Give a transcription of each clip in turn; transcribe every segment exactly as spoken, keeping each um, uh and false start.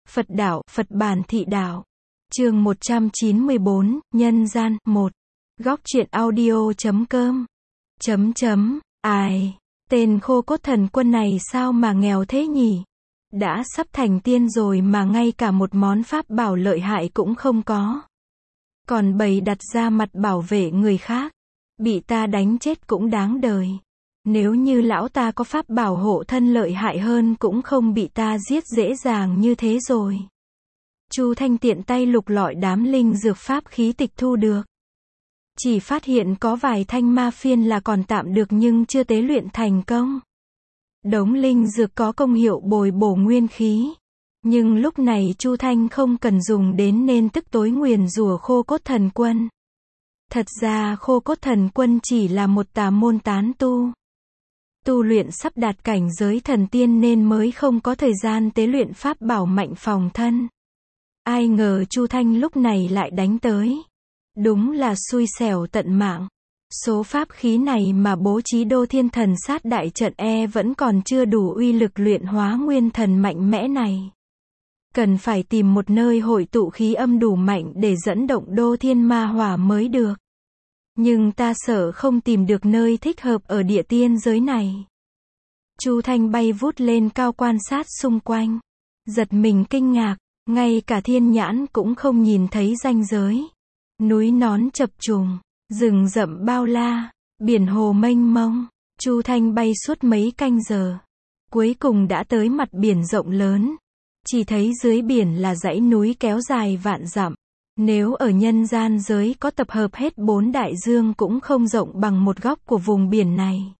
Phật đạo, Phật bản thị đạo. Chương một trăm chín mươi bốn, Nhân gian, một. Góc truyện audio chấm com. Chấm chấm, ai, tên Khô Cốt Thần Quân này sao mà nghèo thế nhỉ? Đã sắp thành tiên rồi mà ngay cả một món pháp bảo lợi hại cũng không có. Còn bày đặt ra mặt bảo vệ người khác. Bị ta đánh chết cũng đáng đời. Nếu như lão ta có pháp bảo hộ thân lợi hại hơn cũng không bị ta giết dễ dàng như thế rồi. Chu Thanh tiện tay lục lọi đám linh dược pháp khí tịch thu được. Chỉ phát hiện có vài thanh ma phiên là còn tạm được nhưng chưa tế luyện thành công. Đống linh dược có công hiệu bồi bổ nguyên khí. Nhưng lúc này Chu Thanh không cần dùng đến nên tức tối nguyền rủa Khô Cốt Thần Quân. Thật ra Khô Cốt Thần Quân chỉ là một tà môn tán tu. Tu luyện sắp đạt cảnh giới thần tiên nên mới không có thời gian tế luyện pháp bảo mạnh phòng thân. Ai ngờ Chu Thanh lúc này lại đánh tới. Đúng là xui xẻo tận mạng. Số pháp khí này mà bố trí Đô Thiên Thần Sát đại trận e vẫn còn chưa đủ uy lực luyện hóa nguyên thần mạnh mẽ này. Cần phải tìm một nơi hội tụ khí âm đủ mạnh để dẫn động Đô Thiên Ma Hỏa mới được. Nhưng ta sợ không tìm được nơi thích hợp ở địa tiên giới này. Chu Thanh bay vút lên cao quan sát xung quanh. Giật mình kinh ngạc, ngay cả thiên nhãn cũng không nhìn thấy ranh giới. Núi nón chập trùng, rừng rậm bao la, biển hồ mênh mông. Chu Thanh bay suốt mấy canh giờ. Cuối cùng đã tới mặt biển rộng lớn. Chỉ thấy dưới biển là dãy núi kéo dài vạn dặm. Nếu ở nhân gian giới có tập hợp hết bốn đại dương cũng không rộng bằng một góc của vùng biển này.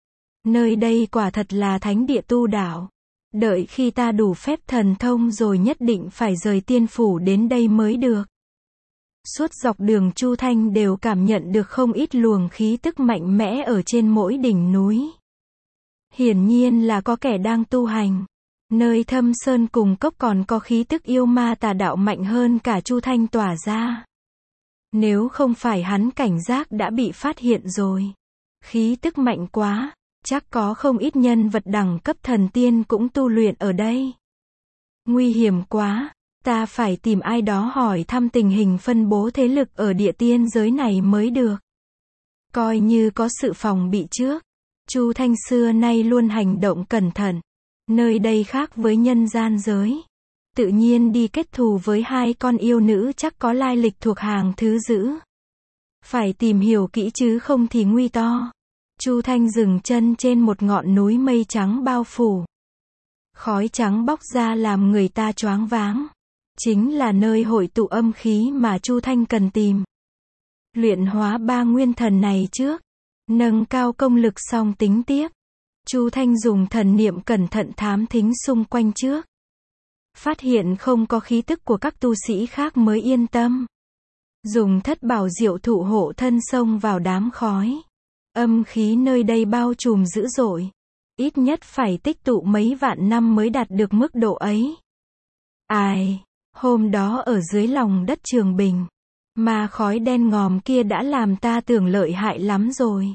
Nơi đây quả thật là thánh địa tu đạo. Đợi khi ta đủ phép thần thông rồi nhất định phải rời tiên phủ đến đây mới được. Suốt dọc đường Chu Thanh đều cảm nhận được không ít luồng khí tức mạnh mẽ ở trên mỗi đỉnh núi. Hiển nhiên là có kẻ đang tu hành. Nơi thâm sơn cùng cốc còn có khí tức yêu ma tà đạo mạnh hơn cả Chu Thanh tỏa ra. Nếu không phải hắn cảnh giác đã bị phát hiện rồi. Khí tức mạnh quá, chắc có không ít nhân vật đẳng cấp thần tiên cũng tu luyện ở đây. Nguy hiểm quá, ta phải tìm ai đó hỏi thăm tình hình phân bố thế lực ở địa tiên giới này mới được. Coi như có sự phòng bị trước. Chu Thanh xưa nay luôn hành động cẩn thận. Nơi đây khác với nhân gian giới. Tự nhiên đi kết thù với hai con yêu nữ chắc có lai lịch thuộc hàng thứ dữ. Phải tìm hiểu kỹ chứ không thì nguy to. Chu Thanh dừng chân trên một ngọn núi mây trắng bao phủ. Khói trắng bốc ra làm người ta choáng váng. Chính là nơi hội tụ âm khí mà Chu Thanh cần tìm. Luyện hóa ba nguyên thần này trước. Nâng cao công lực xong tính tiếp. Chu Thanh dùng thần niệm cẩn thận thám thính xung quanh trước. Phát hiện không có khí tức của các tu sĩ khác mới yên tâm. Dùng thất bảo diệu thụ hộ thân xông vào đám khói. Âm khí nơi đây bao trùm dữ dội. Ít nhất phải tích tụ mấy vạn năm mới đạt được mức độ ấy. Ai, hôm đó ở dưới lòng đất Trường Bình. Mà khói đen ngòm kia đã làm ta tưởng lợi hại lắm rồi.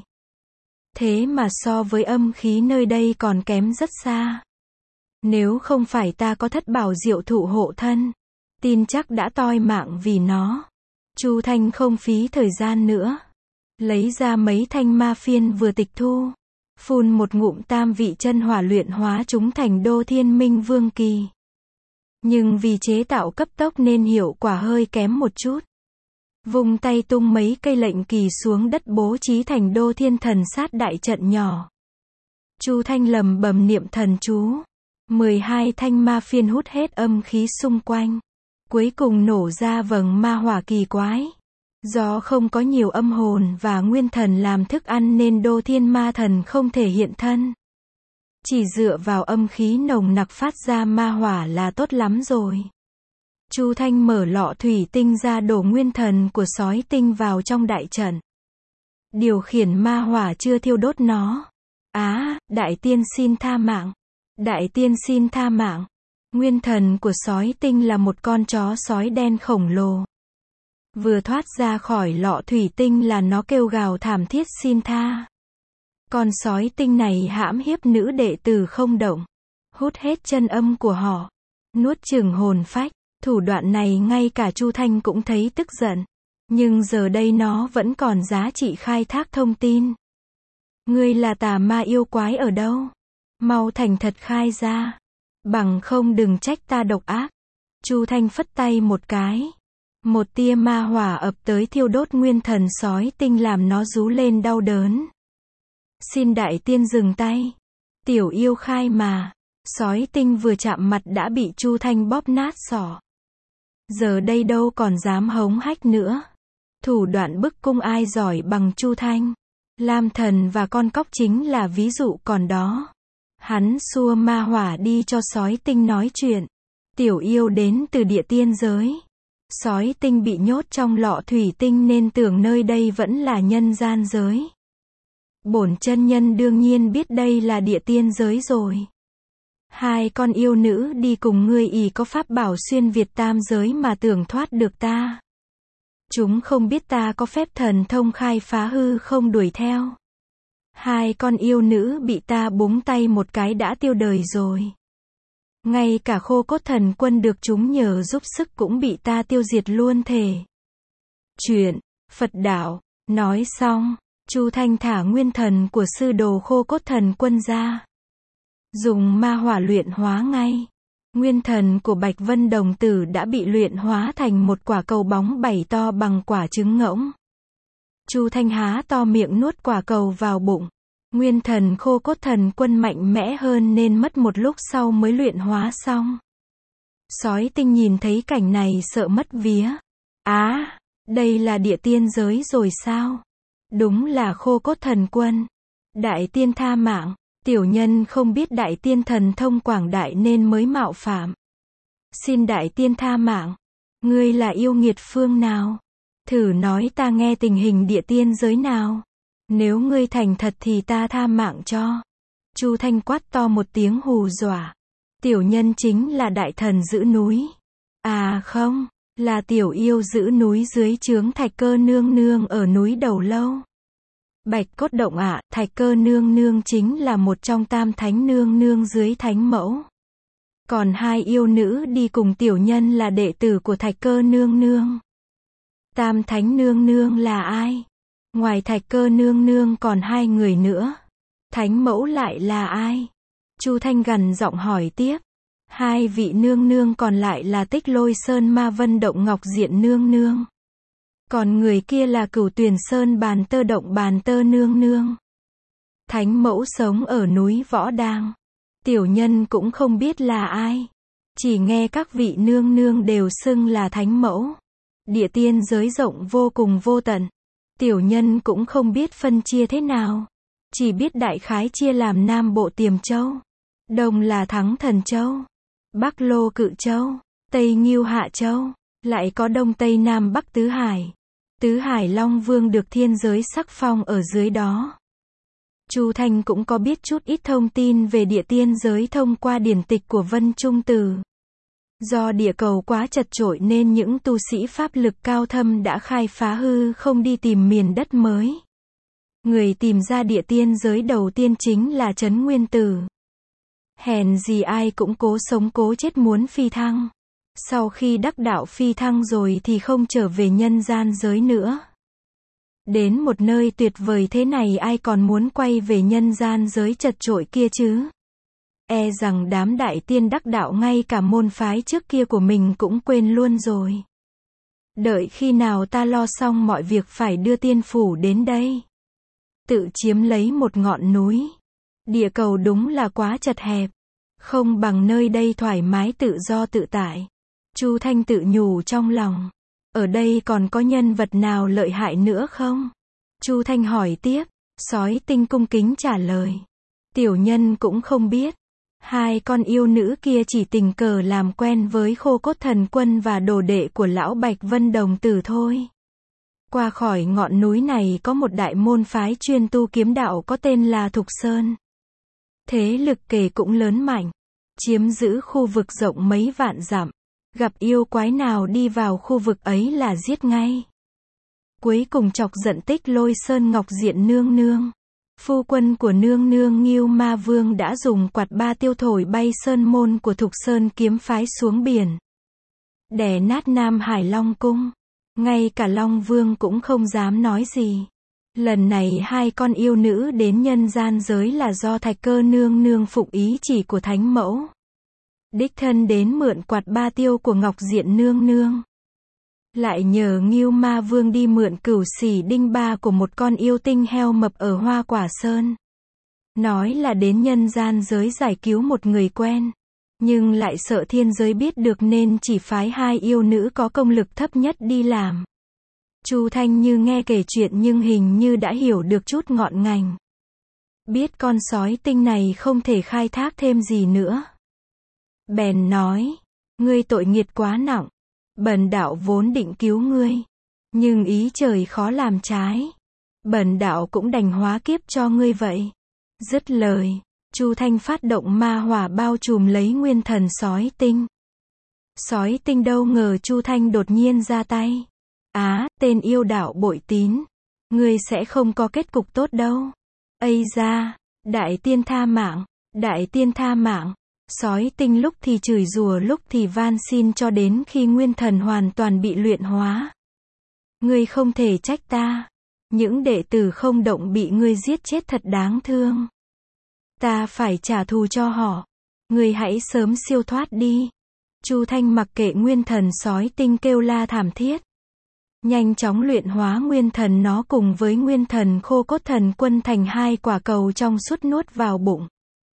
Thế mà so với âm khí nơi đây còn kém rất xa. Nếu không phải ta có thất bảo diệu thụ hộ thân, tin chắc đã toi mạng vì nó. Chu Thanh không phí thời gian nữa. Lấy ra mấy thanh ma phiên vừa tịch thu. Phun một ngụm tam vị chân hỏa luyện hóa chúng thành Đô Thiên Minh Vương Kỳ. Nhưng vì chế tạo cấp tốc nên hiệu quả hơi kém một chút. Vùng tay tung mấy cây lệnh kỳ xuống đất bố trí thành Đô Thiên Thần Sát đại trận nhỏ. Chu Thanh lầm bầm niệm thần chú. mười hai thanh ma phiên hút hết âm khí xung quanh. Cuối cùng nổ ra vầng ma hỏa kỳ quái. Do không có nhiều âm hồn và nguyên thần làm thức ăn nên Đô Thiên Ma Thần không thể hiện thân. Chỉ dựa vào âm khí nồng nặc phát ra ma hỏa là tốt lắm rồi. Chu Thanh mở lọ thủy tinh ra đổ nguyên thần của sói tinh vào trong đại trận. Điều khiển ma hỏa chưa thiêu đốt nó. Á, đại tiên xin tha mạng. Đại tiên xin tha mạng. Nguyên thần của sói tinh là một con chó sói đen khổng lồ. Vừa thoát ra khỏi lọ thủy tinh là nó kêu gào thảm thiết xin tha. Con sói tinh này hãm hiếp nữ đệ tử không động. Hút hết chân âm của họ. nuốt chửng hồn phách. Thủ đoạn này ngay cả Chu Thanh cũng thấy tức giận. Nhưng giờ đây nó vẫn còn giá trị khai thác thông tin. Ngươi là tà ma yêu quái ở đâu? Mau thành thật khai ra. Bằng không đừng trách ta độc ác. Chu Thanh phất tay một cái. Một tia ma hỏa ập tới thiêu đốt nguyên thần sói tinh làm nó rú lên đau đớn. Xin đại tiên dừng tay. Tiểu yêu khai mà. Sói tinh vừa chạm mặt đã bị Chu Thanh bóp nát sọ. Giờ đây đâu còn dám hống hách nữa. Thủ đoạn bức cung ai giỏi bằng Chu Thanh. Lam Thần và con cóc chính là ví dụ còn đó. Hắn xua ma hỏa đi cho sói tinh nói chuyện. Tiểu yêu đến từ địa tiên giới. Sói tinh bị nhốt trong lọ thủy tinh nên tưởng nơi đây vẫn là nhân gian giới. Bổn chân nhân đương nhiên biết đây là địa tiên giới rồi. Hai con yêu nữ đi cùng ngươi ỷ có pháp bảo xuyên Việt tam giới mà tưởng thoát được ta. Chúng không biết ta có phép thần thông khai phá hư không đuổi theo. Hai con yêu nữ bị ta búng tay một cái đã tiêu đời rồi. Ngay cả Khô Cốt Thần Quân được chúng nhờ giúp sức cũng bị ta tiêu diệt luôn thể. Chuyện, Phật đạo, nói xong, Chu Thanh thả nguyên thần của sư đồ Khô Cốt Thần Quân ra. Dùng ma hỏa luyện hóa ngay. Nguyên thần của Bạch Vân Đồng Tử đã bị luyện hóa thành một quả cầu bóng bảy to bằng quả trứng ngỗng. Chu Thanh há to miệng nuốt quả cầu vào bụng. Nguyên thần Khô Cốt Thần Quân mạnh mẽ hơn nên mất một lúc sau mới luyện hóa xong. Sói tinh nhìn thấy cảnh này sợ mất vía. Á, à, đây là địa tiên giới rồi sao? Đúng là Khô Cốt Thần Quân. Đại tiên tha mạng. Tiểu nhân không biết đại tiên thần thông quảng đại nên mới mạo phạm. Xin đại tiên tha mạng. Ngươi là yêu nghiệt phương nào? Thử nói ta nghe tình hình địa tiên giới nào. Nếu ngươi thành thật thì ta tha mạng cho. Chu Thanh quát to một tiếng hù dọa. Tiểu nhân chính là đại thần giữ núi. À không, là tiểu yêu giữ núi dưới trướng Thạch Cơ nương nương ở núi Đầu Lâu. Bạch Cốt Động ạ, à, Thạch Cơ nương nương chính là một trong tam thánh nương nương dưới thánh mẫu. Còn hai yêu nữ đi cùng tiểu nhân là đệ tử của Thạch Cơ nương nương. Tam thánh nương nương là ai? Ngoài Thạch Cơ nương nương còn hai người nữa. Thánh mẫu lại là ai? Chu Thanh gằn giọng hỏi tiếp. Hai vị nương nương còn lại là Tích Lôi Sơn Ma Vân Động Ngọc Diện nương nương. Còn người kia là Cửu Tuyền Sơn Bàn Tơ Động Bàn Tơ nương nương. Thánh mẫu sống ở núi Võ Đang. Tiểu nhân cũng không biết là ai. Chỉ nghe các vị nương nương đều xưng là thánh mẫu. Địa tiên giới rộng vô cùng vô tận. Tiểu nhân cũng không biết phân chia thế nào. Chỉ biết đại khái chia làm Nam Bộ Tiềm Châu. Đông là Thắng Thần Châu. Bắc Lô Cự Châu. Tây Ngưu Hạ Châu. Lại có Đông Tây Nam Bắc Tứ Hải. Tứ Hải Long Vương được thiên giới sắc phong ở dưới đó. Chu Thanh cũng có biết chút ít thông tin về địa tiên giới thông qua điển tịch của Vân Trung Từ. Do địa cầu quá chật chội nên những tu sĩ pháp lực cao thâm đã khai phá hư không đi tìm miền đất mới. Người tìm ra địa tiên giới đầu tiên chính là Trấn Nguyên Tử. Hèn gì ai cũng cố sống cố chết muốn phi thăng. Sau khi đắc đạo phi thăng rồi thì không trở về nhân gian giới nữa. Đến một nơi tuyệt vời thế này ai còn muốn quay về nhân gian giới chật chội kia chứ? E rằng đám đại tiên đắc đạo ngay cả môn phái trước kia của mình cũng quên luôn rồi. Đợi khi nào ta lo xong mọi việc phải đưa tiên phủ đến đây. Tự chiếm lấy một ngọn núi. Địa cầu đúng là quá chật hẹp. Không bằng nơi đây thoải mái tự do tự tại. Chu Thanh tự nhủ trong lòng. Ở đây còn có nhân vật nào lợi hại nữa không? Chu Thanh hỏi tiếp. Sói tinh cung kính trả lời. Tiểu nhân cũng không biết. Hai con yêu nữ kia chỉ tình cờ làm quen với Khô Cốt Thần Quân và đồ đệ của lão Bạch Vân Đồng Tử thôi. Qua khỏi ngọn núi này có một đại môn phái chuyên tu kiếm đạo có tên là Thục Sơn. Thế lực kể cũng lớn mạnh. Chiếm giữ khu vực rộng mấy vạn dặm. Gặp yêu quái nào đi vào khu vực ấy là giết ngay. Cuối cùng chọc giận Tích Lôi Sơn Ngọc Diện nương nương. Phu quân của nương nương Ngưu Ma Vương đã dùng quạt ba tiêu thổi bay sơn môn của Thục Sơn kiếm phái xuống biển. Đè nát Nam Hải Long Cung. Ngay cả Long Vương cũng không dám nói gì. Lần này hai con yêu nữ đến nhân gian giới là do Thạch Cơ nương nương phụng ý chỉ của Thánh Mẫu. Đích thân đến mượn quạt ba tiêu của Ngọc Diện nương nương. Lại nhờ Ngưu Ma Vương đi mượn cửu xỉ đinh ba của một con yêu tinh heo mập ở Hoa Quả Sơn. Nói là đến nhân gian giới giải cứu một người quen. Nhưng lại sợ thiên giới biết được nên chỉ phái hai yêu nữ có công lực thấp nhất đi làm. Chu Thanh Như nghe kể chuyện nhưng hình như đã hiểu được chút ngọn ngành. Biết con sói tinh này không thể khai thác thêm gì nữa. Bèn nói, ngươi tội nghiệt quá nặng. Bần đạo vốn định cứu ngươi. Nhưng ý trời khó làm trái. Bần đạo cũng đành hóa kiếp cho ngươi vậy. Dứt lời, Chu Thanh phát động ma hỏa bao trùm lấy nguyên thần sói tinh. Sói tinh đâu ngờ Chu Thanh đột nhiên ra tay. Á, tên yêu đạo bội tín. Ngươi sẽ không có kết cục tốt đâu. Ây da, đại tiên tha mạng, đại tiên tha mạng. Sói tinh lúc thì chửi rủa lúc thì van xin cho đến khi nguyên thần hoàn toàn bị luyện hóa. Ngươi không thể trách ta. Những đệ tử không động bị ngươi giết chết thật đáng thương. Ta phải trả thù cho họ. Ngươi hãy sớm siêu thoát đi. Chu Thanh mặc kệ nguyên thần sói tinh kêu la thảm thiết. Nhanh chóng luyện hóa nguyên thần nó cùng với nguyên thần khô cốt thần quân thành hai quả cầu trong suốt nuốt vào bụng.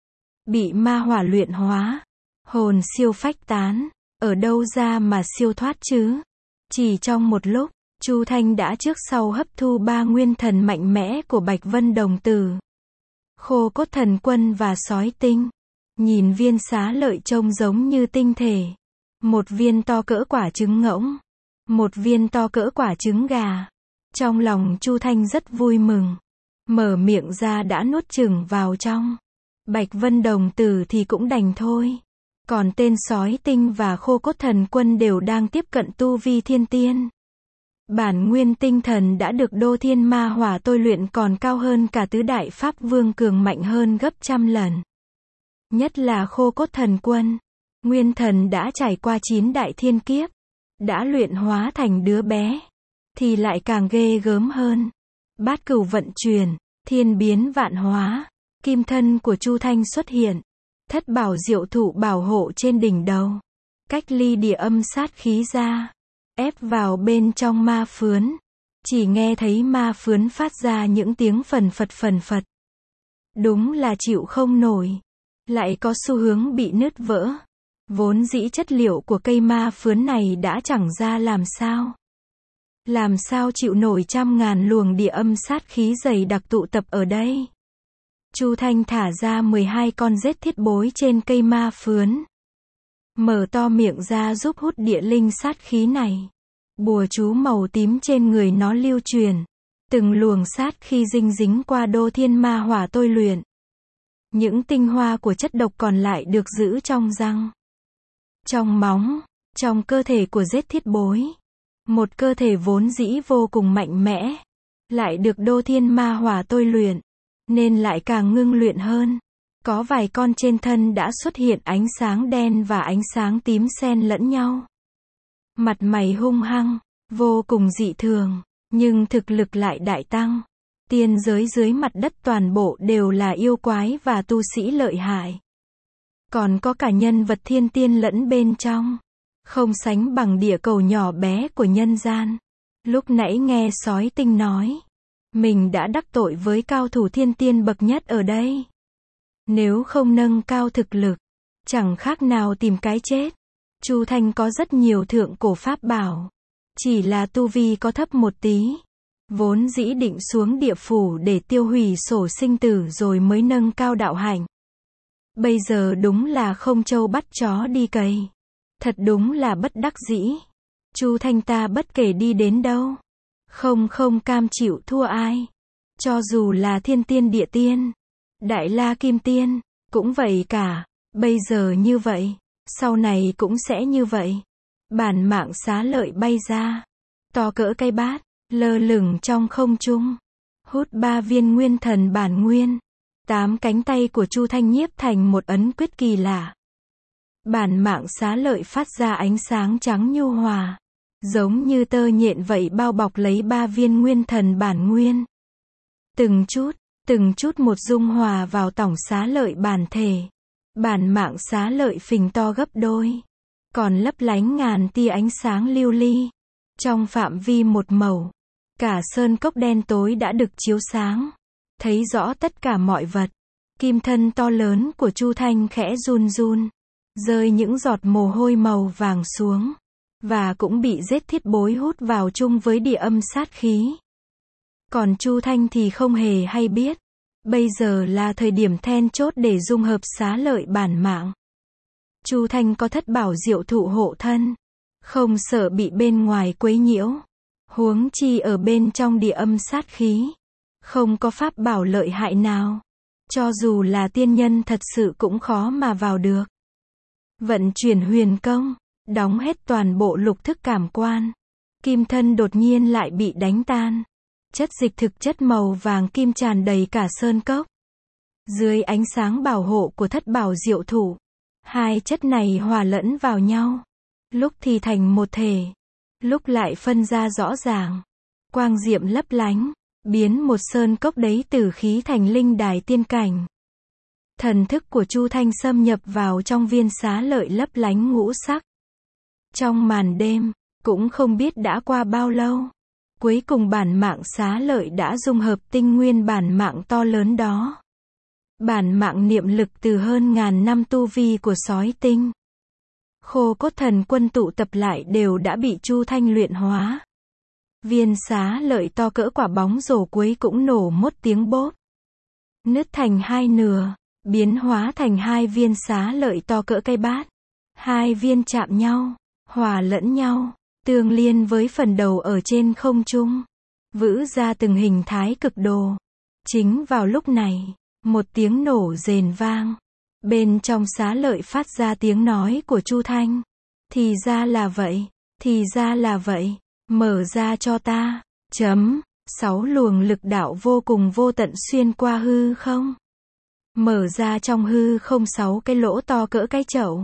Bị ma hỏa luyện hóa. Hồn siêu phách tán. Ở đâu ra mà siêu thoát chứ? Chỉ trong một lúc, Chu Thanh đã trước sau hấp thu ba nguyên thần mạnh mẽ của Bạch Vân Đồng Tử. Khô cốt thần quân và sói tinh. Nhìn viên xá lợi trông giống như tinh thể. Một viên to cỡ quả trứng ngỗng. Một viên to cỡ quả trứng gà. Trong lòng Chu Thanh rất vui mừng. Mở miệng ra đã nuốt chửng vào trong. Bạch Vân Đồng Tử thì cũng đành thôi. Còn tên sói tinh và khô cốt thần quân đều đang tiếp cận tu vi thiên tiên. Bản nguyên tinh thần đã được đô thiên ma hỏa tôi luyện còn cao hơn cả tứ đại pháp vương cường mạnh hơn gấp trăm lần. Nhất là khô cốt thần quân. Nguyên thần đã trải qua chín đại thiên kiếp. Đã luyện hóa thành đứa bé. Thì lại càng ghê gớm hơn. Bát cửu vận chuyển. Thiên biến vạn hóa. Kim thân của Chu Thanh xuất hiện. Thất bảo diệu thụ bảo hộ trên đỉnh đầu. Cách ly địa âm sát khí ra. Ép vào bên trong ma phướn. Chỉ nghe thấy ma phướn phát ra những tiếng phần phật phần phật. Đúng là chịu không nổi. Lại có xu hướng bị nứt vỡ. Vốn dĩ chất liệu của cây ma phướn này đã chẳng ra làm sao. Làm sao chịu nổi trăm ngàn luồng địa âm sát khí dày đặc tụ tập ở đây. Chu Thanh thả ra mười hai con rết thiết bối trên cây ma phướn. Mở to miệng ra giúp hút địa linh sát khí này. Bùa chú màu tím trên người nó lưu truyền. Từng luồng sát khi dinh dính qua đô thiên ma hỏa tôi luyện. Những tinh hoa của chất độc còn lại được giữ trong răng. Trong móng. Trong cơ thể của rết thiết bối. Một cơ thể vốn dĩ vô cùng mạnh mẽ. Lại được đô thiên ma hỏa tôi luyện. Nên lại càng ngưng luyện hơn. Có vài con trên thân đã xuất hiện ánh sáng đen và ánh sáng tím xen lẫn nhau. Mặt mày hung hăng, vô cùng dị thường, nhưng thực lực lại đại tăng. Tiên giới dưới mặt đất toàn bộ đều là yêu quái và tu sĩ lợi hại. Còn có cả nhân vật thiên tiên lẫn bên trong. Không sánh bằng địa cầu nhỏ bé của nhân gian. Lúc nãy nghe sói tinh nói. Mình đã đắc tội với cao thủ thiên tiên bậc nhất ở đây. Nếu không nâng cao thực lực, chẳng khác nào tìm cái chết. Chu Thanh có rất nhiều thượng cổ pháp bảo. Chỉ là tu vi có thấp một tí. Vốn dĩ định xuống địa phủ để tiêu hủy sổ sinh tử rồi mới nâng cao đạo hạnh. Bây giờ đúng là không trâu bắt chó đi cày. Thật đúng là bất đắc dĩ. Chu Thanh ta bất kể đi đến đâu. Không không cam chịu thua ai. Cho dù là thiên tiên địa tiên. Đại la kim tiên. Cũng vậy cả. Bây giờ như vậy. Sau này cũng sẽ như vậy. Bản mạng xá lợi bay ra. To cỡ cây bát. Lơ lửng trong không trung. hút ba viên nguyên thần bản nguyên. Tám cánh tay của Chu Thanh nhiếp thành một ấn quyết kỳ lạ. Bản mạng xá lợi phát ra ánh sáng trắng nhu hòa, giống như tơ nhện vậy bao bọc lấy ba viên nguyên thần bản nguyên. Từng chút, từng chút một dung hòa vào tổng xá lợi bản thể. Bản mạng xá lợi phình to gấp đôi, còn lấp lánh ngàn tia ánh sáng lưu ly. Trong phạm vi một mẩu, cả sơn cốc đen tối đã được chiếu sáng, thấy rõ tất cả mọi vật. Kim thân to lớn của Chu Thanh khẽ run run, rơi những giọt mồ hôi màu vàng xuống, và cũng bị giết thiết bối hút vào chung với địa âm sát khí. Còn Chu Thanh thì không hề hay biết, bây giờ là thời điểm then chốt để dung hợp xá lợi bản mạng. Chu Thanh có thất bảo diệu thụ hộ thân, không sợ bị bên ngoài quấy nhiễu, huống chi ở bên trong địa âm sát khí, không có pháp bảo lợi hại nào, cho dù là tiên nhân thật sự cũng khó mà vào được. Vận chuyển huyền công, đóng hết toàn bộ lục thức cảm quan. Kim thân đột nhiên lại bị đánh tan. Chất dịch thực chất màu vàng kim tràn đầy cả sơn cốc. Dưới ánh sáng bảo hộ của thất bảo diệu thụ, hai chất này hòa lẫn vào nhau. Lúc thì thành một thể, lúc lại phân ra rõ ràng. Quang diệm lấp lánh, biến một sơn cốc đấy từ khí thành linh đài tiên cảnh. Thần thức của Chu Thanh xâm nhập vào trong viên xá lợi lấp lánh ngũ sắc. Trong màn đêm, cũng không biết đã qua bao lâu, cuối cùng bản mạng xá lợi đã dung hợp tinh nguyên bản mạng to lớn đó. Bản mạng niệm lực từ hơn ngàn năm tu vi của sói tinh, khô cốt thần quân tụ tập lại đều đã bị Chu Thanh luyện hóa. Viên xá lợi to cỡ quả bóng rổ cuối cũng nổ một tiếng bốp, nứt thành hai nửa, biến hóa thành hai viên xá lợi to cỡ cây bát. Hai viên chạm nhau, hòa lẫn nhau, tương liên với phần đầu ở trên không trung, vữ ra từng hình thái cực đồ. Chính vào lúc này, một tiếng nổ rền vang. Bên trong xá lợi phát ra tiếng nói của Chu Thanh. Thì ra là vậy, thì ra là vậy, mở ra cho ta. Chấm, sáu luồng lực đạo vô cùng vô tận xuyên qua hư không. Mở ra trong hư không sáu cái lỗ to cỡ cái chậu.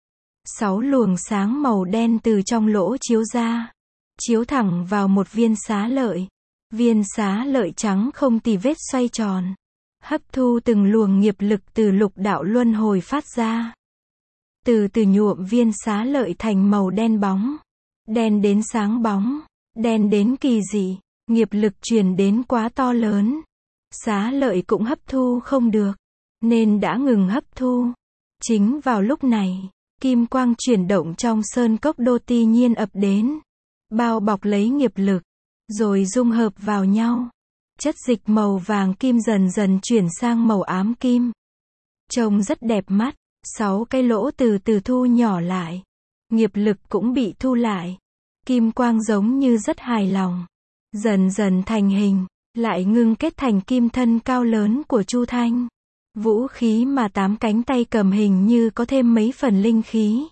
Sáu luồng sáng màu đen từ trong lỗ chiếu ra, chiếu thẳng vào một viên xá lợi. Viên xá lợi trắng không tì vết xoay tròn, hấp thu từng luồng nghiệp lực từ lục đạo luân hồi phát ra. Từ từ nhuộm viên xá lợi thành màu đen bóng, đen đến sáng bóng, đen đến kỳ dị, nghiệp lực truyền đến quá to lớn. Xá lợi cũng hấp thu không được, nên đã ngừng hấp thu. Chính vào lúc này, kim quang chuyển động trong sơn cốc đô ti nhiên ập đến, bao bọc lấy nghiệp lực, rồi dung hợp vào nhau. Chất dịch màu vàng kim dần dần chuyển sang màu ám kim. Trông rất đẹp mắt, sáu cái lỗ từ từ thu nhỏ lại. Nghiệp lực cũng bị thu lại. Kim quang giống như rất hài lòng. Dần dần thành hình, lại ngưng kết thành kim thân cao lớn của Chu Thanh. Vũ khí mà tám cánh tay cầm hình như có thêm mấy phần linh khí.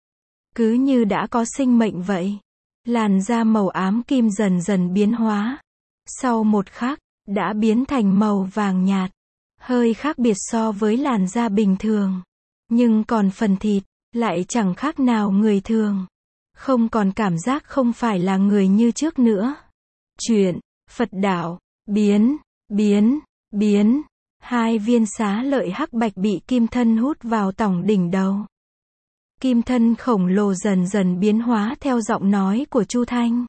Cứ như đã có sinh mệnh vậy. Làn da màu ám kim dần dần biến hóa. Sau một khắc, đã biến thành màu vàng nhạt. Hơi khác biệt so với làn da bình thường. Nhưng còn phần thịt, lại chẳng khác nào người thường. Không còn cảm giác không phải là người như trước nữa. Chuyện, Phật đạo, biến, biến, biến. Hai viên xá lợi hắc bạch bị kim thân hút vào tổng đỉnh đầu. Kim thân khổng lồ dần dần biến hóa theo giọng nói của Chu Thanh.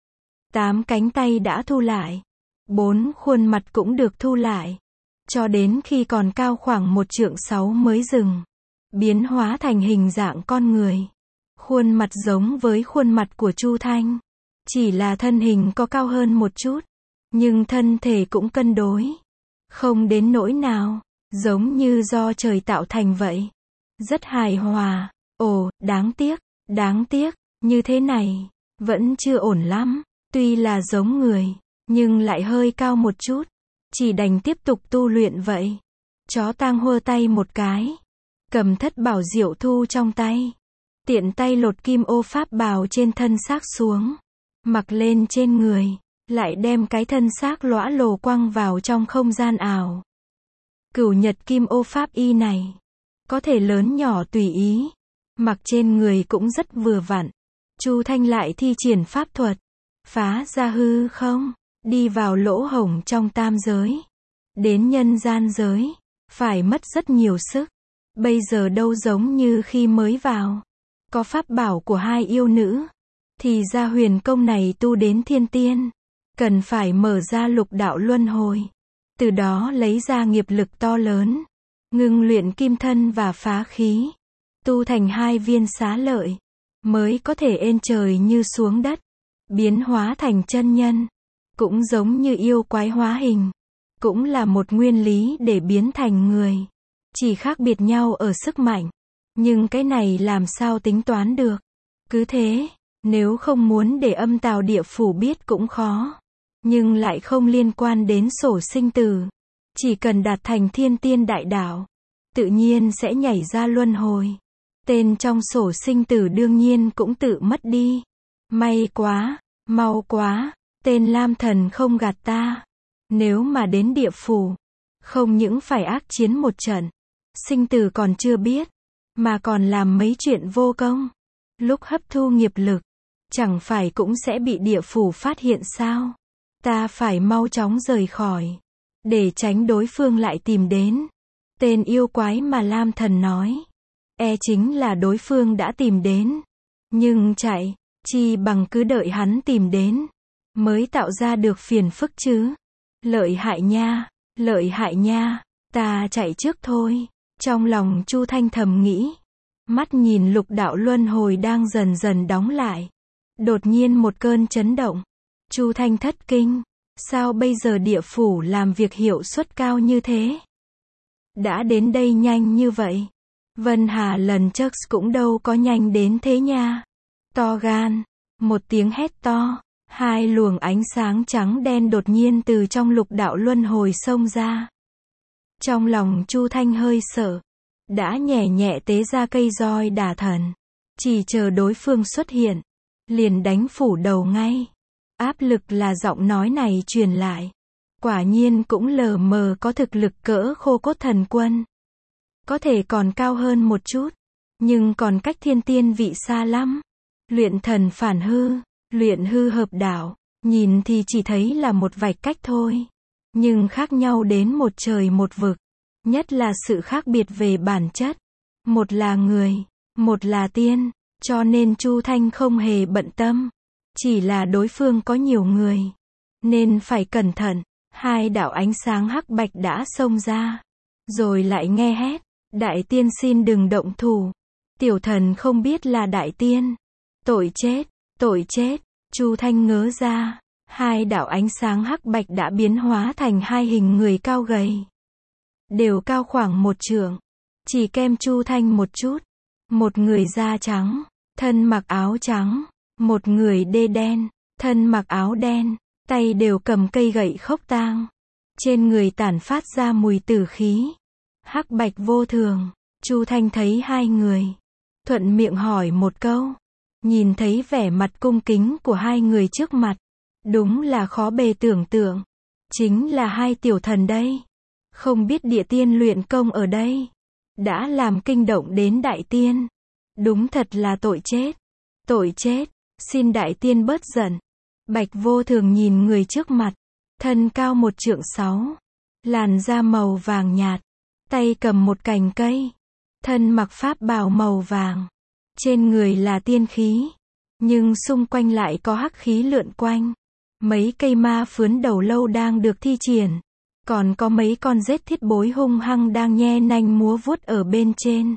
Tám cánh tay đã thu lại. Bốn khuôn mặt cũng được thu lại. Cho đến khi còn cao khoảng một trượng sáu mới dừng. Biến hóa thành hình dạng con người. Khuôn mặt giống với khuôn mặt của Chu Thanh. Chỉ là thân hình có cao hơn một chút. Nhưng thân thể cũng cân đối. Không đến nỗi nào, giống như do trời tạo thành vậy. Rất hài hòa. Ồ, đáng tiếc, đáng tiếc, như thế này, vẫn chưa ổn lắm. Tuy là giống người, nhưng lại hơi cao một chút. Chỉ đành tiếp tục tu luyện vậy. Chó tang hơ tay một cái. Cầm thất bảo diệu thu trong tay. Tiện tay lột kim ô pháp bào trên thân xác xuống. Mặc lên trên người. lại đem cái thân xác lõa lồ quăng vào trong không gian ảo. Cửu nhật kim ô pháp y này, có thể lớn nhỏ tùy ý, mặc trên người cũng rất vừa vặn. Chu Thanh lại thi triển pháp thuật, phá ra hư không, đi vào lỗ hổng trong tam giới, đến nhân gian giới, phải mất rất nhiều sức. Bây giờ đâu giống như khi mới vào, có pháp bảo của hai yêu nữ, thì ra huyền công này tu đến thiên tiên, cần phải mở ra lục đạo luân hồi, từ đó lấy ra nghiệp lực to lớn, ngưng luyện kim thân và phá khí, tu thành hai viên xá lợi, mới có thể ên trời như xuống đất, biến hóa thành chân nhân. Cũng giống như yêu quái hóa hình, cũng là một nguyên lý để biến thành người, chỉ khác biệt nhau ở sức mạnh, nhưng cái này làm sao tính toán được. Cứ thế, nếu không muốn để âm tào địa phủ biết cũng khó, nhưng lại không liên quan đến sổ sinh tử, chỉ cần đạt thành thiên tiên đại đạo, tự nhiên sẽ nhảy ra luân hồi. Tên trong sổ sinh tử đương nhiên cũng tự mất đi. May quá, mau quá, tên Lam Thần không gạt ta. Nếu mà đến địa phủ, không những phải ác chiến một trận, sinh tử còn chưa biết, mà còn làm mấy chuyện vô công. Lúc hấp thu nghiệp lực, chẳng phải cũng sẽ bị địa phủ phát hiện sao? Ta phải mau chóng rời khỏi, để tránh đối phương lại tìm đến. Tên yêu quái mà Lam Thần nói, e chính là đối phương đã tìm đến. Nhưng chạy, chi bằng cứ đợi hắn tìm đến, mới tạo ra được phiền phức chứ. Lợi hại nha, lợi hại nha, ta chạy trước thôi. Trong lòng Chu Thanh thầm nghĩ, mắt nhìn lục đạo luân hồi đang dần dần đóng lại. Đột nhiên một cơn chấn động. Chu Thanh thất kinh, sao bây giờ địa phủ làm việc hiệu suất cao như thế? Đã đến đây nhanh như vậy. Vân Hà lần trước cũng đâu có nhanh đến thế nha. To gan, một tiếng hét to, hai luồng ánh sáng trắng đen đột nhiên từ trong lục đạo luân hồi xông ra. Trong lòng Chu Thanh hơi sợ, đã nhẹ nhẹ tế ra cây roi đả thần, chỉ chờ đối phương xuất hiện, liền đánh phủ đầu ngay. Áp lực là giọng nói này truyền lại, quả nhiên cũng lờ mờ có thực lực cỡ Khô Cốt Thần Quân. Có thể còn cao hơn một chút, nhưng còn cách thiên tiên vị xa lắm. Luyện thần phản hư, luyện hư hợp đạo, nhìn thì chỉ thấy là một vạch cách thôi, nhưng khác nhau đến một trời một vực. Nhất là sự khác biệt về bản chất. Một là người, một là tiên, cho nên Chu Thanh không hề bận tâm. Chỉ là đối phương có nhiều người, nên phải cẩn thận. Hai đạo ánh sáng hắc bạch đã xông ra, rồi lại nghe hét, đại tiên xin đừng động thủ. Tiểu thần không biết là đại tiên. Tội chết, tội chết. Chu Thanh ngớ ra, hai đạo ánh sáng hắc bạch đã biến hóa thành hai hình người cao gầy, đều cao khoảng một trượng, chỉ kem Chu Thanh một chút. Một người da trắng, thân mặc áo trắng, một người đê đen, thân mặc áo đen, tay đều cầm cây gậy khốc tang, trên người tản phát ra mùi tử khí, hắc bạch vô thường. Chu Thanh thấy hai người, thuận miệng hỏi một câu, nhìn thấy vẻ mặt cung kính của hai người trước mặt, đúng là khó bề tưởng tượng, chính là hai tiểu thần đây. Không biết địa tiên luyện công ở đây, đã làm kinh động đến đại tiên. Đúng thật là tội chết, tội chết, xin đại tiên bớt giận. Bạch vô thường nhìn người trước mặt, thân cao một trượng sáu, làn da màu vàng nhạt, tay cầm một cành cây, thân mặc pháp bào màu vàng, trên người là tiên khí, nhưng xung quanh lại có hắc khí lượn quanh. Mấy cây ma phướn đầu lâu đang được thi triển, còn có mấy con rết thiết bối hung hăng đang nhe nanh múa vuốt ở bên trên.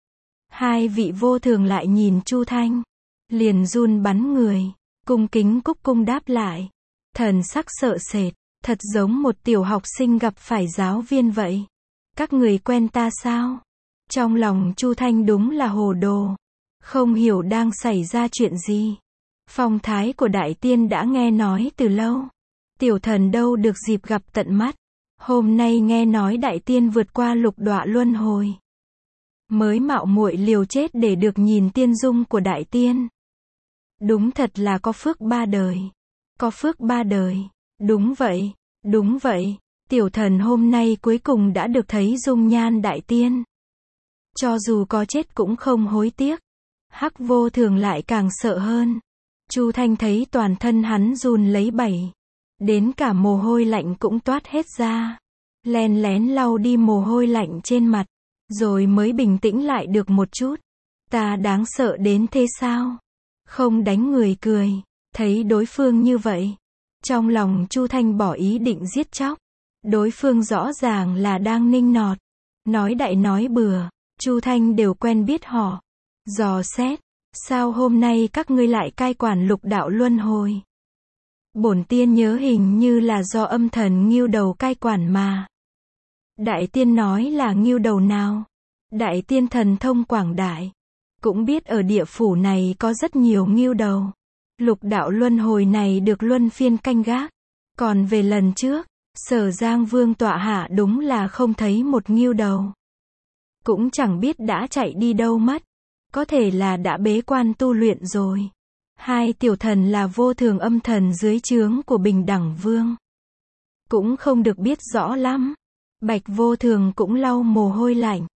Hai vị vô thường lại nhìn Chu Thanh, liền run bắn người, cung kính cúc cung đáp lại, thần sắc sợ sệt, thật giống một tiểu học sinh gặp phải giáo viên vậy. Các người quen ta sao? Trong lòng Chu Thanh đúng là hồ đồ, không hiểu đang xảy ra chuyện gì. Phong thái của đại tiên đã nghe nói từ lâu, tiểu thần đâu được dịp gặp tận mắt. Hôm nay nghe nói đại tiên vượt qua lục đọa luân hồi, mới mạo muội liều chết để được nhìn tiên dung của đại tiên. Đúng thật là có phước ba đời. có phước ba đời. Đúng vậy, đúng vậy, tiểu thần hôm nay cuối cùng đã được thấy dung nhan đại tiên. Cho dù có chết cũng không hối tiếc. Hắc Vô Thường lại càng sợ hơn. Chu Thanh thấy toàn thân hắn run lấy bẩy. Đến cả mồ hôi lạnh cũng toát hết ra. Len lén lau đi mồ hôi lạnh trên mặt. Rồi mới bình tĩnh lại được một chút. Ta đáng sợ đến thế sao? Không đánh người cười. Thấy đối phương như vậy. Trong lòng Chu Thanh bỏ ý định giết chóc. Đối phương rõ ràng là đang nịnh nọt. Nói đại nói bừa. Chu Thanh đều quen biết họ. Dò xét. Sao hôm nay các ngươi lại cai quản lục đạo luân hồi? Bổn tiên nhớ hình như là do âm thần Ngưu Đầu cai quản mà. Đại tiên nói là Ngưu Đầu nào? Đại tiên thần thông quảng đại. Cũng biết ở địa phủ này có rất nhiều Ngưu Đầu. Lục đạo luân hồi này được luân phiên canh gác. Còn về lần trước, Sở Giang Vương tọa hạ đúng là không thấy một Ngưu Đầu. Cũng chẳng biết đã chạy đi đâu mất. Có thể là đã bế quan tu luyện rồi. Hai tiểu thần là vô thường âm thần dưới trướng của Bình Đẳng Vương. Cũng không được biết rõ lắm. Bạch Vô Thường cũng lau mồ hôi lạnh.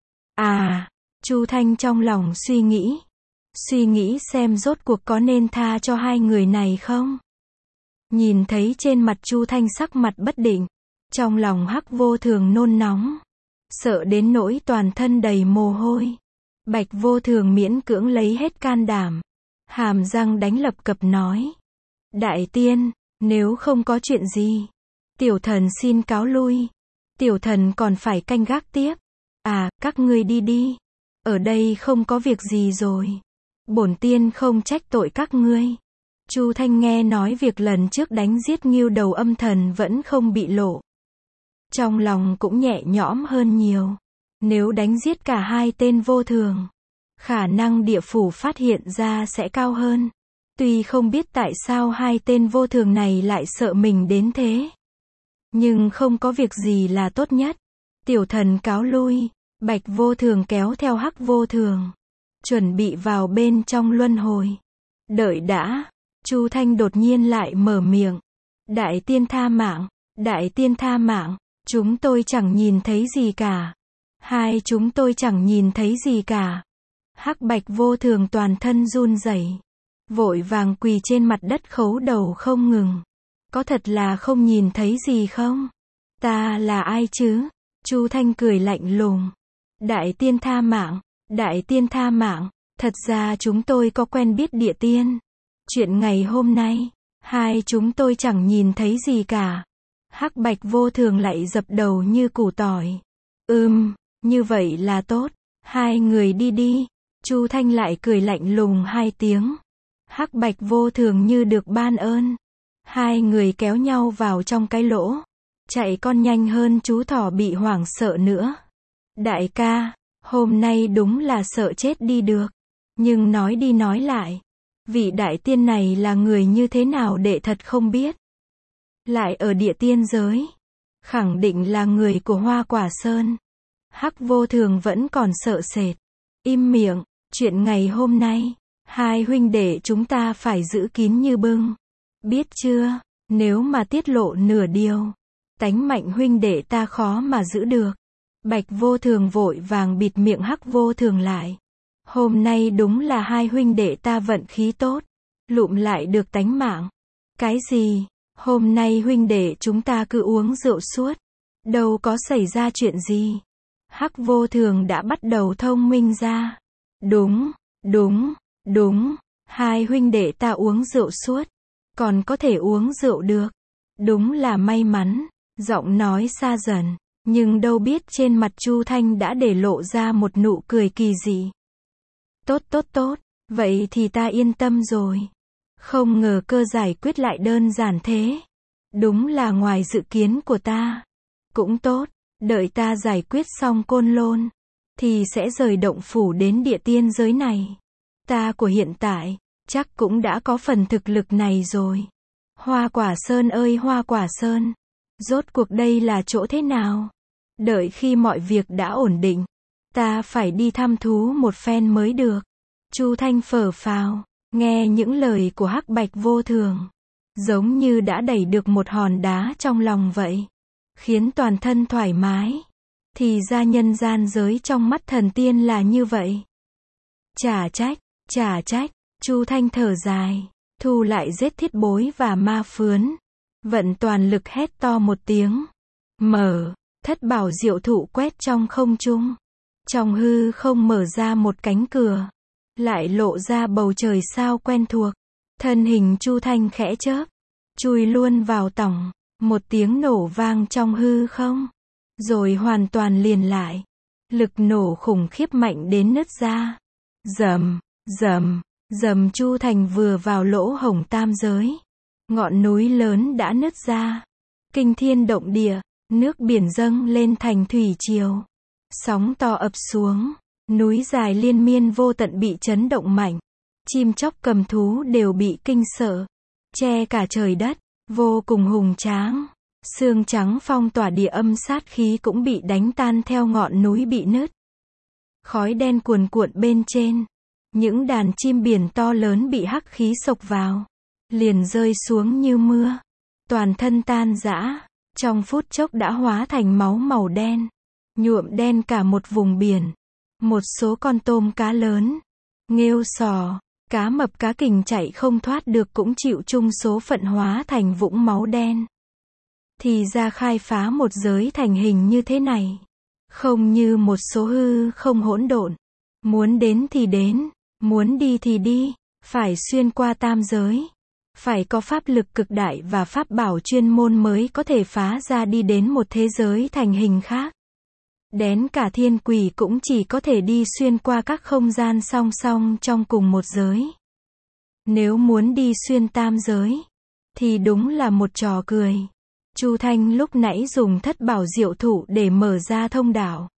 À, Chu Thanh trong lòng suy nghĩ. Suy nghĩ xem rốt cuộc có nên tha cho hai người này không? Nhìn thấy trên mặt Chu Thanh sắc mặt bất định. Trong lòng Hắc Vô Thường nôn nóng. Sợ đến nỗi toàn thân đầy mồ hôi. Bạch Vô Thường miễn cưỡng lấy hết can đảm. Hàm răng đánh lập cập nói. Đại tiên, nếu không có chuyện gì, tiểu thần xin cáo lui. Tiểu thần còn phải canh gác tiếp. À, các ngươi đi đi. Ở đây không có việc gì rồi. Bổn tiên không trách tội các ngươi. Chu Thanh nghe nói việc lần trước đánh giết Ngưu Đầu âm thần vẫn không bị lộ. Trong lòng cũng nhẹ nhõm hơn nhiều. Nếu đánh giết cả hai tên vô thường, khả năng địa phủ phát hiện ra sẽ cao hơn. Tuy không biết tại sao hai tên vô thường này lại sợ mình đến thế. Nhưng không có việc gì là tốt nhất. Tiểu thần cáo lui. Bạch Vô Thường kéo theo Hắc Vô Thường. Chuẩn bị vào bên trong luân hồi. Đợi đã. Chu Thanh đột nhiên lại mở miệng. Đại tiên tha mạng. Đại tiên tha mạng. Chúng tôi chẳng nhìn thấy gì cả. Hai chúng tôi chẳng nhìn thấy gì cả. Hắc Bạch Vô Thường toàn thân run rẩy, vội vàng quỳ trên mặt đất khấu đầu không ngừng. Có thật là không nhìn thấy gì không? Ta là ai chứ? Chu Thanh cười lạnh lùng. Đại tiên tha mạng. Đại tiên tha mạng. Thật ra chúng tôi có quen biết địa tiên. Chuyện ngày hôm nay, hai chúng tôi chẳng nhìn thấy gì cả. Hắc Bạch Vô Thường lại dập đầu như củ tỏi. Ừm, như vậy là tốt. Hai người đi đi. Chu Thanh lại cười lạnh lùng hai tiếng. Hắc Bạch Vô Thường như được ban ơn. Hai người kéo nhau vào trong cái lỗ. Chạy con nhanh hơn chú thỏ bị hoảng sợ nữa. Đại ca, hôm nay đúng là sợ chết đi được. Nhưng nói đi nói lại, vị đại tiên này là người như thế nào đệ thật không biết. Lại ở địa tiên giới. Khẳng định là người của Hoa Quả Sơn. Hắc Vô Thường vẫn còn sợ sệt. Im miệng, chuyện ngày hôm nay, hai huynh đệ chúng ta phải giữ kín như bưng. Biết chưa, nếu mà tiết lộ nửa điều, tánh mạnh huynh đệ ta khó mà giữ được. Bạch Vô Thường vội vàng bịt miệng Hắc Vô Thường lại. Hôm nay đúng là hai huynh đệ ta vận khí tốt, lụm lại được tánh mạng. Cái gì? Hôm nay huynh đệ chúng ta cứ uống rượu suốt. Đâu có xảy ra chuyện gì. Hắc Vô Thường đã bắt đầu thông minh ra. Đúng, đúng, đúng. Hai huynh đệ ta uống rượu suốt. Còn có thể uống rượu được. Đúng là may mắn. Giọng nói xa dần. Nhưng đâu biết trên mặt Chu Thanh đã để lộ ra một nụ cười kỳ dị. Tốt tốt tốt. Vậy thì ta yên tâm rồi. Không ngờ cơ giải quyết lại đơn giản thế. Đúng là ngoài dự kiến của ta. Cũng tốt, đợi ta giải quyết xong Côn Lôn, thì sẽ rời động phủ đến địa tiên giới này. Ta của hiện tại, chắc cũng đã có phần thực lực này rồi. Hoa Quả Sơn ơi Hoa Quả Sơn, rốt cuộc đây là chỗ thế nào? Đợi khi mọi việc đã ổn định, ta phải đi thăm thú một phen mới được. Chu Thanh phở phào, nghe những lời của Hắc Bạch Vô Thường. giống như đã đẩy được một hòn đá trong lòng vậy, khiến toàn thân thoải mái. Thì ra nhân gian giới trong mắt thần tiên là như vậy. Chả trách, chả trách, Chu Thanh thở dài, thu lại giết thiết bối và ma phướn, vận toàn lực hét to một tiếng. Mở, thất bảo diệu thụ quét trong không trung. Trong hư không mở ra một cánh cửa, lại lộ ra bầu trời sao quen thuộc. Thân hình Chu Thanh khẽ chớp, chui luôn vào tỏng, một tiếng nổ vang trong hư không, rồi hoàn toàn liền lại. Lực nổ khủng khiếp mạnh đến nứt ra. Rầm, rầm, rầm, Chu Thành vừa vào lỗ hổng tam giới, ngọn núi lớn đã nứt ra. Kinh thiên động địa, nước biển dâng lên thành thủy triều. Sóng to ập xuống, núi dài liên miên vô tận bị chấn động mạnh. Chim chóc cầm thú đều bị kinh sợ, che cả trời đất, vô cùng hùng tráng. Xương trắng phong tỏa, địa âm sát khí cũng bị đánh tan theo ngọn núi bị nứt. Khói đen cuồn cuộn bên trên, những đàn chim biển to lớn bị hắc khí xộc vào, liền rơi xuống như mưa, toàn thân tan rã, trong phút chốc đã hóa thành máu màu đen, nhuộm đen cả một vùng biển. Một số con tôm cá lớn, nghêu sò, cá mập cá kình chạy không thoát được cũng chịu chung số phận hóa thành vũng máu đen. Thì ra khai phá một giới thành hình như thế này, không như một số hư không hỗn độn, muốn đến thì đến, muốn đi thì đi, phải xuyên qua tam giới, phải có pháp lực cực đại và pháp bảo chuyên môn mới có thể phá ra đi đến một thế giới thành hình khác. Đến cả thiên quỷ cũng chỉ có thể đi xuyên qua các không gian song song trong cùng một giới. Nếu muốn đi xuyên tam giới, thì đúng là một trò cười. Chu Thanh lúc nãy dùng thất bảo diệu thụ để mở ra thông đạo.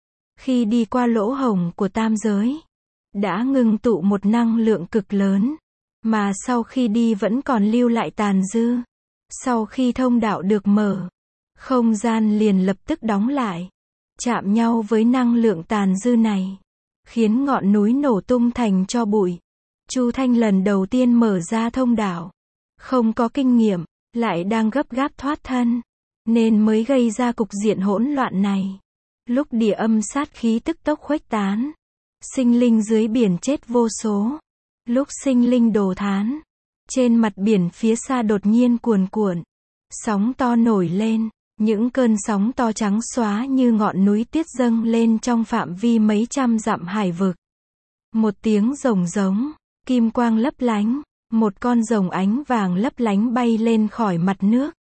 Khi đi qua lỗ hổng của tam giới, đã ngưng tụ một năng lượng cực lớn, mà sau khi đi vẫn còn lưu lại tàn dư. Sau khi thông đạo được mở, không gian liền lập tức đóng lại, chạm nhau với năng lượng tàn dư này, khiến ngọn núi nổ tung thành tro bụi. Chu Thanh lần đầu tiên mở ra thông đạo, không có kinh nghiệm, lại đang gấp gáp thoát thân, nên mới gây ra cục diện hỗn loạn này. Lúc địa âm sát khí tức tốc khuếch tán, sinh linh dưới biển chết vô số. Lúc sinh linh đồ thán, trên mặt biển phía xa đột nhiên cuồn cuộn, sóng to nổi lên, những cơn sóng to trắng xóa như ngọn núi tuyết dâng lên trong phạm vi mấy trăm dặm hải vực. Một tiếng rồng giống, kim quang lấp lánh, một con rồng ánh vàng lấp lánh bay lên khỏi mặt nước,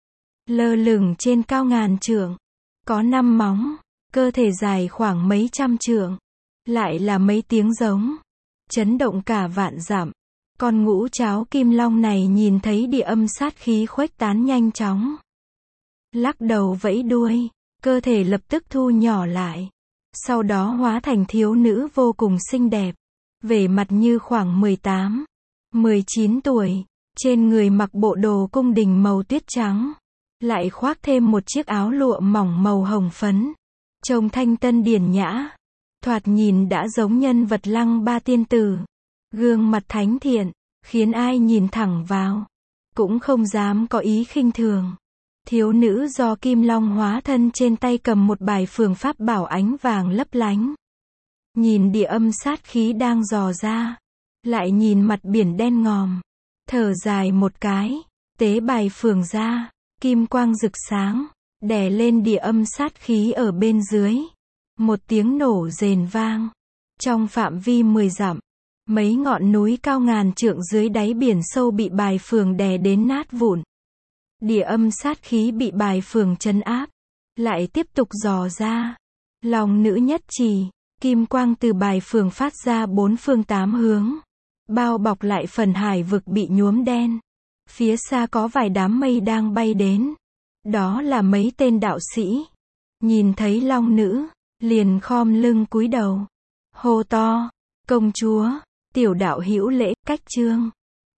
lơ lửng trên cao ngàn trượng, có năm móng, cơ thể dài khoảng mấy trăm trượng, lại là mấy tiếng giống, chấn động cả vạn dặm. Con ngũ tráo kim long này nhìn thấy địa âm sát khí khuếch tán nhanh chóng, lắc đầu vẫy đuôi, cơ thể lập tức thu nhỏ lại, sau đó hóa thành thiếu nữ vô cùng xinh đẹp, vẻ mặt như khoảng mười tám, mười chín tuổi, trên người mặc bộ đồ cung đình màu tuyết trắng, lại khoác thêm một chiếc áo lụa mỏng màu hồng phấn, trông thanh tân điển nhã, thoạt nhìn đã giống nhân vật Lăng Ba tiên tử. Gương mặt thánh thiện, khiến ai nhìn thẳng vào, cũng không dám có ý khinh thường. Thiếu nữ do Kim Long hóa thân trên tay cầm một bài phường pháp bảo ánh vàng lấp lánh. Nhìn địa âm sát khí đang dò ra, lại nhìn mặt biển đen ngòm, thở dài một cái, tế bài phường ra, kim quang rực sáng, đè lên địa âm sát khí ở bên dưới. Một tiếng nổ rền vang, trong phạm vi mười dặm, mấy ngọn núi cao ngàn trượng dưới đáy biển sâu bị bài phường đè đến nát vụn. Địa âm sát khí bị bài phường trấn áp, lại tiếp tục dò ra. Lòng nữ nhất trì, kim quang từ bài phường phát ra bốn phương tám hướng, bao bọc lại phần hải vực bị nhuốm đen. Phía xa có vài đám mây đang bay đến, đó là mấy tên đạo sĩ. Nhìn thấy long nữ, liền khom lưng cúi đầu, hô to, công chúa, tiểu đạo hữu lễ, cách chương.